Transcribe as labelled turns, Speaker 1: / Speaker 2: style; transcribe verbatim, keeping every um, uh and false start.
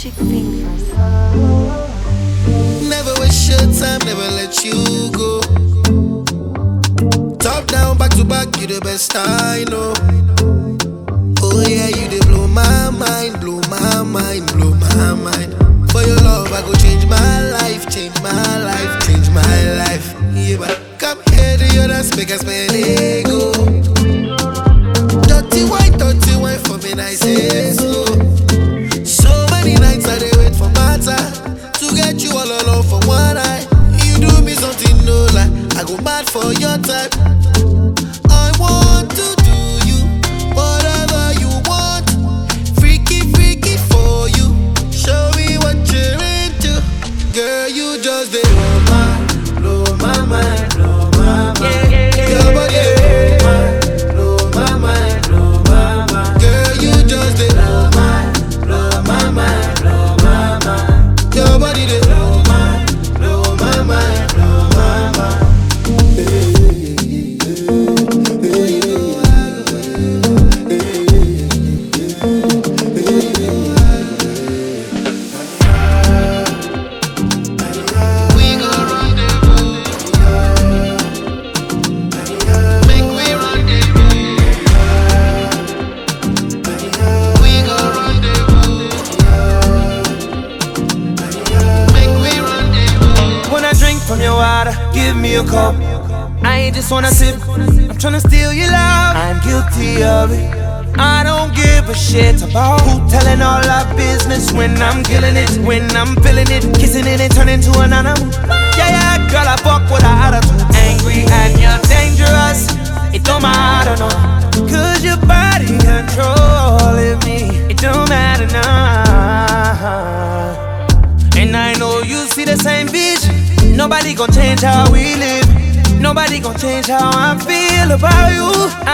Speaker 1: Magic fingers.
Speaker 2: Never waste your time, never let you go. Top down, back to back, you the best I know. Oh yeah, you dey blow my mind, blow my mind, blow my mind. For your love, I go change my life, change my life, change my life. Yeah, but come here to your dance, make us spend ego. Dirty white, dirty white for me, I say so. So many nights I dey wait for my time to get you all alone for one night. You do me something no lie, I go mad for your type. I want to do you whatever you want, freaky freaky for you. Show me what you're into, girl. You just dey blow my, blow my mind, blow my mind. Your body dey blow my mind, blow my mind. Girl, you just dey blow my, blow my mind, blow my mind. Your body dey blow my, blow my mind, blow my mind.
Speaker 3: From your water, give me a cup. I ain't just wanna sip, I'm tryna steal your love. I'm guilty of it. I don't give a shit about who telling all our business when I'm killing it, when I'm feeling it, kissing it and turning to an animal. Yeah, yeah, girl, I fuck with her attitude. Angry and you're dangerous. It don't matter, no. Cause your body controlling me. It don't matter now. And I know you see the same vision. Nobody gon' change how we live. Nobody gon' change how I feel about you.